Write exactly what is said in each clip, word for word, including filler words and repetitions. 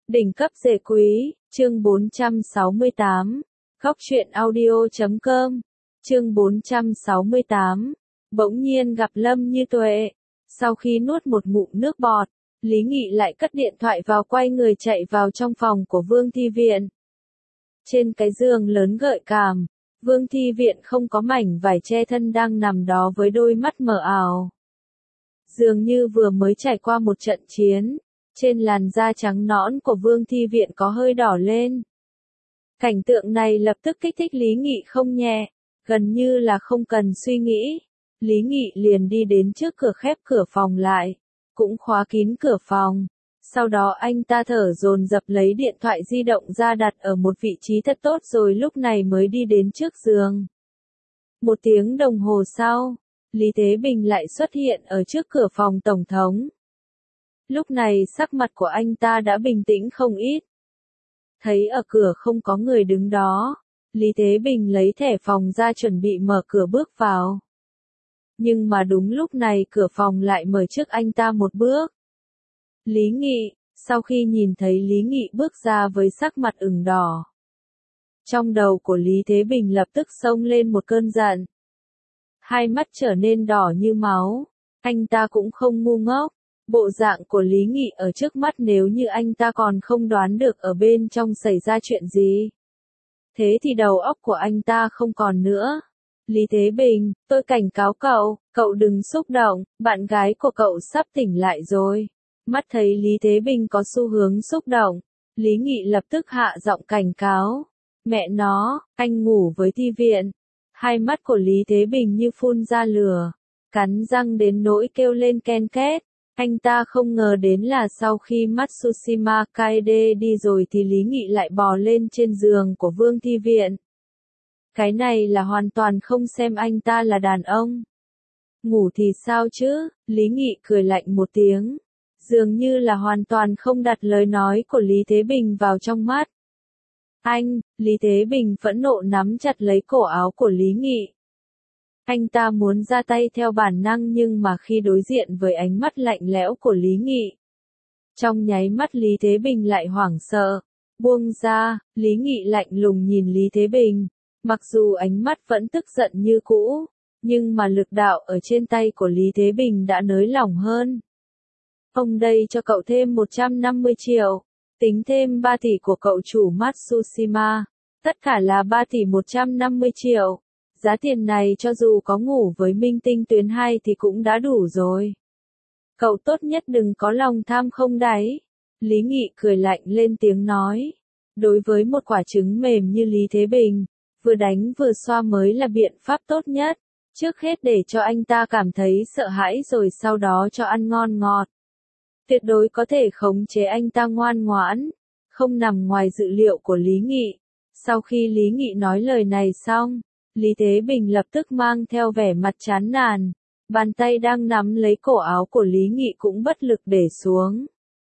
Đỉnh cấp rể quý, chương bốn trăm sáu mươi tám. Góc truyện audio chấm com. Chương bốn trăm sáu mươi tám. Bỗng nhiên gặp Lâm Như Tuệ. Sau khi nuốt một ngụm nước bọt, Lý Nghị lại cất điện thoại vào, quay người chạy vào trong phòng của Vương Thi Viện. Trên cái giường lớn gợi cảm, Vương Thi Viện không có mảnh vải che thân đang nằm đó với đôi mắt mờ ảo. Dường như vừa mới trải qua một trận chiến, trên làn da trắng nõn của Vương Thi Viện có hơi đỏ lên. Cảnh tượng này lập tức kích thích Lý Nghị không nhẹ, gần như là không cần suy nghĩ. Lý Nghị liền đi đến trước cửa, khép cửa phòng lại, cũng khóa kín cửa phòng. Sau đó anh ta thở dồn dập lấy điện thoại di động ra đặt ở một vị trí thật tốt, rồi lúc này mới đi đến trước giường. Một tiếng đồng hồ sau, Lý Thế Bình lại xuất hiện ở trước cửa phòng tổng thống. Lúc này sắc mặt của anh ta đã bình tĩnh không ít. Thấy ở cửa không có người đứng đó, Lý Thế Bình lấy thẻ phòng ra chuẩn bị mở cửa bước vào. Nhưng mà đúng lúc này cửa phòng lại mở trước anh ta một bước. Lý Nghị, sau khi nhìn thấy Lý Nghị bước ra với sắc mặt ửng đỏ, trong đầu của Lý Thế Bình lập tức xông lên một cơn giận. Hai mắt trở nên đỏ như máu, anh ta cũng không ngu ngốc. Bộ dạng của Lý Nghị ở trước mắt, nếu như anh ta còn không đoán được ở bên trong xảy ra chuyện gì, thế thì đầu óc của anh ta không còn nữa. Lý Thế Bình, tôi cảnh cáo cậu, cậu đừng xúc động, bạn gái của cậu sắp tỉnh lại rồi. Mắt thấy Lý Thế Bình có xu hướng xúc động, Lý Nghị lập tức hạ giọng cảnh cáo. Mẹ nó, anh ngủ với Thi Viện. Hai mắt của Lý Thế Bình như phun ra lửa, cắn răng đến nỗi kêu lên ken két. Anh ta không ngờ đến là sau khi Matsushima Kaede đi rồi thì Lý Nghị lại bò lên trên giường của Vương Thi Viện. Cái này là hoàn toàn không xem anh ta là đàn ông. Ngủ thì sao chứ? Lý Nghị cười lạnh một tiếng, dường như là hoàn toàn không đặt lời nói của Lý Thế Bình vào trong mắt. Anh, Lý Thế Bình phẫn nộ nắm chặt lấy cổ áo của Lý Nghị. Anh ta muốn ra tay theo bản năng, nhưng mà khi đối diện với ánh mắt lạnh lẽo của Lý Nghị, trong nháy mắt Lý Thế Bình lại hoảng sợ. Buông ra, Lý Nghị lạnh lùng nhìn Lý Thế Bình. Mặc dù ánh mắt vẫn tức giận như cũ, nhưng mà lực đạo ở trên tay của Lý Thế Bình đã nới lỏng hơn. Ông đây cho cậu thêm một trăm năm mươi triệu, tính thêm ba tỷ của cậu chủ Matsushima, tất cả là ba tỷ một trăm năm mươi triệu. Giá tiền này cho dù có ngủ với minh tinh tuyến hai thì cũng đã đủ rồi. Cậu tốt nhất đừng có lòng tham không đáy. Lý Nghị cười lạnh lên tiếng nói. Đối với một quả trứng mềm như Lý Thế Bình, vừa đánh vừa xoa mới là biện pháp tốt nhất. Trước hết để cho anh ta cảm thấy sợ hãi, rồi sau đó cho ăn ngon ngọt. Tuyệt đối có thể khống chế anh ta ngoan ngoãn, không nằm ngoài dự liệu của Lý Nghị. Sau khi Lý Nghị nói lời này xong, Lý Thế Bình lập tức mang theo vẻ mặt chán nản, bàn tay đang nắm lấy cổ áo của Lý Nghị cũng bất lực để xuống.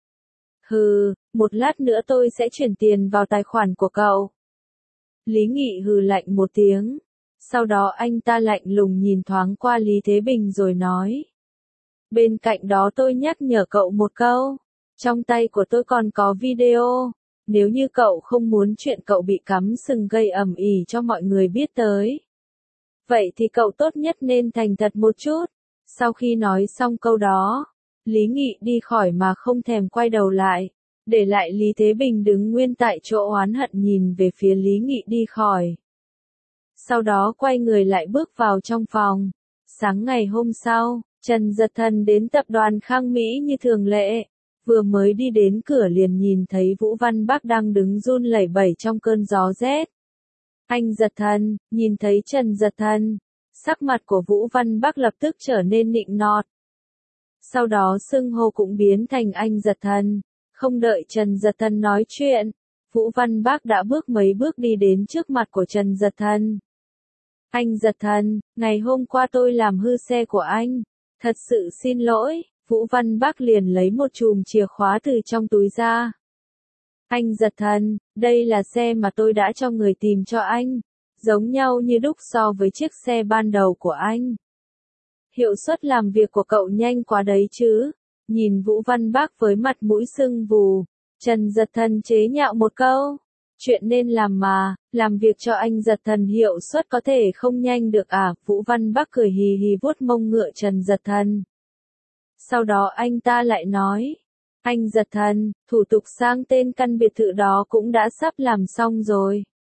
Hừ, một lát nữa tôi sẽ chuyển tiền vào tài khoản của cậu. Lý Nghị hừ lạnh một tiếng, sau đó anh ta lạnh lùng nhìn thoáng qua Lý Thế Bình rồi nói. Bên cạnh đó tôi nhắc nhở cậu một câu, trong tay của tôi còn có video. Nếu như cậu không muốn chuyện cậu bị cắm sừng gây ầm ĩ cho mọi người biết tới, vậy thì cậu tốt nhất nên thành thật một chút. Sau khi nói xong câu đó, Lý Nghị đi khỏi mà không thèm quay đầu lại, để lại Lý Thế Bình đứng nguyên tại chỗ oán hận nhìn về phía Lý Nghị đi khỏi. Sau đó quay người lại bước vào trong phòng. Sáng ngày hôm sau, Trần Dật Thần đến tập đoàn Khang Mỹ như thường lệ. Vừa mới đi đến cửa liền nhìn thấy Vũ Văn Bắc đang đứng run lẩy bẩy trong cơn gió rét. Anh Dật Thần, nhìn thấy Trần Dật Thần, sắc mặt của Vũ Văn Bắc lập tức trở nên nịnh nọt. Sau đó xưng hô cũng biến thành anh Dật Thần. Không đợi Trần Dật Thần nói chuyện, Vũ Văn Bắc đã bước mấy bước đi đến trước mặt của Trần Dật Thần. Anh Dật Thần, ngày hôm qua tôi làm hư xe của anh, thật sự xin lỗi. Vũ Văn Bắc liền lấy một chùm chìa khóa từ trong túi ra. Anh Dật Thần, đây là xe mà tôi đã cho người tìm cho anh, giống nhau như đúc so với chiếc xe ban đầu của anh. Hiệu suất làm việc của cậu nhanh quá đấy chứ. Nhìn Vũ Văn Bắc với mặt mũi sưng vù, Trần Giật Thần chế nhạo một câu. Chuyện nên làm mà, làm việc cho anh Giật Thần hiệu suất có thể không nhanh được à, Vũ Văn Bắc cười hì hì vuốt mông ngựa Trần Giật Thần. Sau đó anh ta lại nói, anh Giật Thần, thủ tục sang tên căn biệt thự đó cũng đã sắp làm xong rồi.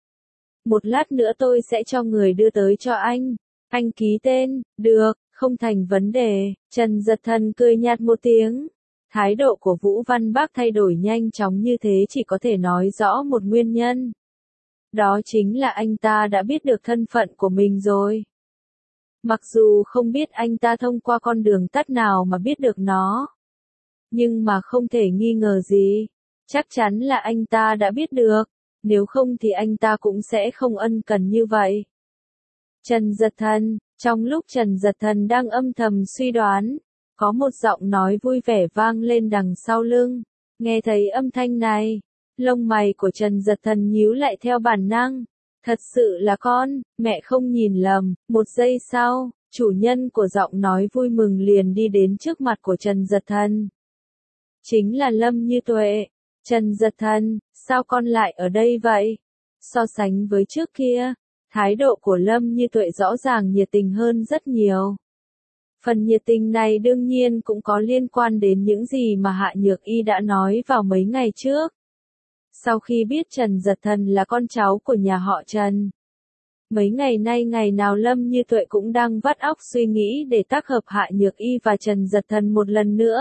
Một lát nữa tôi sẽ cho người đưa tới cho anh. Anh ký tên, được, không thành vấn đề. Trần Giật Thần cười nhạt một tiếng. Thái độ của Vũ Văn Bắc thay đổi nhanh chóng như thế chỉ có thể nói rõ một nguyên nhân. Đó chính là anh ta đã biết được thân phận của mình rồi. Mặc dù không biết anh ta thông qua con đường tắt nào mà biết được nó. Nhưng mà không thể nghi ngờ gì. Chắc chắn là anh ta đã biết được. Nếu không thì anh ta cũng sẽ không ân cần như vậy. Trần Giật Thần, trong lúc Trần Giật Thần đang âm thầm suy đoán, có một giọng nói vui vẻ vang lên đằng sau lưng. Nghe thấy âm thanh này, lông mày của Trần Giật Thần nhíu lại theo bản năng. Thật sự là con, mẹ không nhìn lầm. Một giây sau, chủ nhân của giọng nói vui mừng liền đi đến trước mặt của Trần Giật Thần. Chính là Lâm Như Tuệ. Trần Giật Thần, sao con lại ở đây vậy? So sánh với trước kia, thái độ của Lâm Như Tuệ rõ ràng nhiệt tình hơn rất nhiều. Phần nhiệt tình này đương nhiên cũng có liên quan đến những gì mà Hạ Nhược Y đã nói vào mấy ngày trước. Sau khi biết Trần Giật Thần là con cháu của nhà họ Trần, mấy ngày nay ngày nào Lâm Như Tuệ cũng đang vắt óc suy nghĩ để tác hợp Hạ Nhược Y và Trần Giật Thần một lần nữa.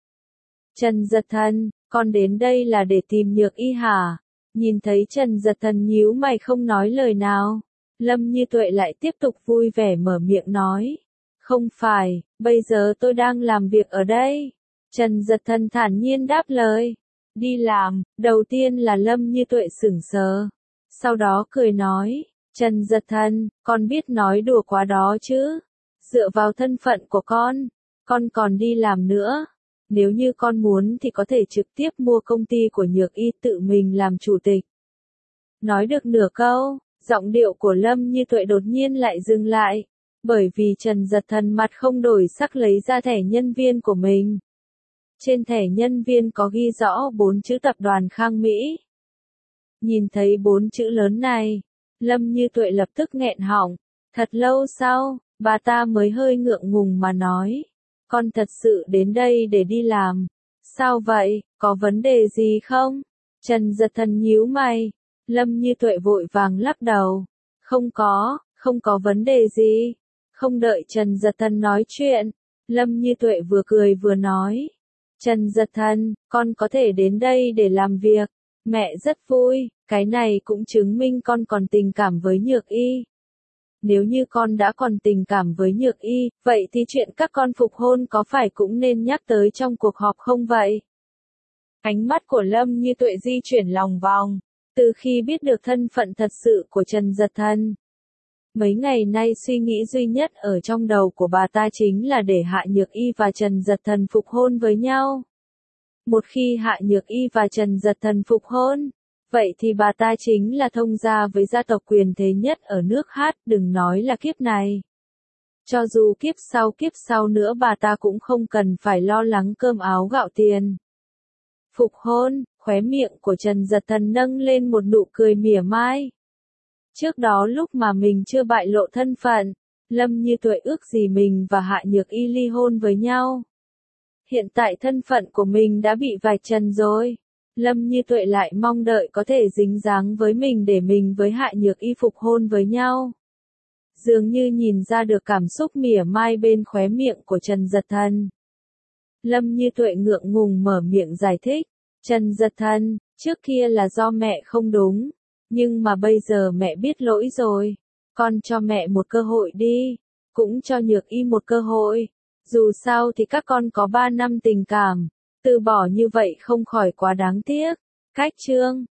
Trần Giật Thần, con đến đây là để tìm Nhược Y hả? Nhìn thấy Trần Giật Thần nhíu mày không nói lời nào, Lâm Như Tuệ lại tiếp tục vui vẻ mở miệng nói. Không phải, bây giờ tôi đang làm việc ở đây. Trần Giật Thần thản nhiên đáp lời. Đi làm, đầu tiên là Lâm Như Tuệ sững sờ. Sau đó cười nói, Trần Giật Thần, con biết nói đùa quá đó chứ. Dựa vào thân phận của con, con còn đi làm nữa. Nếu như con muốn thì có thể trực tiếp mua công ty của Nhược Y tự mình làm chủ tịch. Nói được nửa câu, giọng điệu của Lâm Như Tuệ đột nhiên lại dừng lại. Bởi vì Trần Giật Thần mặt không đổi sắc lấy ra thẻ nhân viên của mình. Trên thẻ nhân viên có ghi rõ bốn chữ tập đoàn Khang Mỹ. Nhìn thấy bốn chữ lớn này, Lâm Như Tuệ lập tức nghẹn họng. Thật lâu sau, bà ta mới hơi ngượng ngùng mà nói. Con thật sự đến đây để đi làm. Sao vậy, có vấn đề gì không? Trần Giật Thần nhíu mày. Lâm Như Tuệ vội vàng lắc đầu. Không có, không có vấn đề gì. Không đợi Trần Giật Thần nói chuyện, Lâm Như Tuệ vừa cười vừa nói. Trần Giật Thần, con có thể đến đây để làm việc. Mẹ rất vui, cái này cũng chứng minh con còn tình cảm với Nhược Y. Nếu như con đã còn tình cảm với Nhược Y, vậy thì chuyện các con phục hôn có phải cũng nên nhắc tới trong cuộc họp không vậy? Ánh mắt của Lâm Như Tuệ di chuyển lòng vòng, từ khi biết được thân phận thật sự của Trần Giật Thần. Mấy ngày nay suy nghĩ duy nhất ở trong đầu của bà ta chính là để Hạ Nhược Y và Trần Giật Thần phục hôn với nhau. Một khi Hạ Nhược Y và Trần Giật Thần phục hôn, vậy thì bà ta chính là thông gia với gia tộc quyền thế nhất ở nước Hát, đừng nói là kiếp này. Cho dù kiếp sau kiếp sau nữa bà ta cũng không cần phải lo lắng cơm áo gạo tiền. Phục hôn, khóe miệng của Trần Giật Thần nâng lên một nụ cười mỉa mai. Trước đó lúc mà mình chưa bại lộ thân phận, Lâm Như Tuệ ước gì mình và Hạ Nhược Y ly hôn với nhau. Hiện tại thân phận của mình đã bị vạch trần rồi. Lâm Như Tuệ lại mong đợi có thể dính dáng với mình để mình với Hạ Nhược Y phục hôn với nhau. Dường như nhìn ra được cảm xúc mỉa mai bên khóe miệng của Trần Giật Thần. Lâm Như Tuệ ngượng ngùng mở miệng giải thích. Trần Giật Thần, trước kia là do mẹ không đúng. Nhưng mà bây giờ mẹ biết lỗi rồi. Con cho mẹ một cơ hội đi. Cũng cho Nhược Y một cơ hội. Dù sao thì các con có ba năm tình cảm. Từ bỏ như vậy không khỏi quá đáng tiếc. Cách chương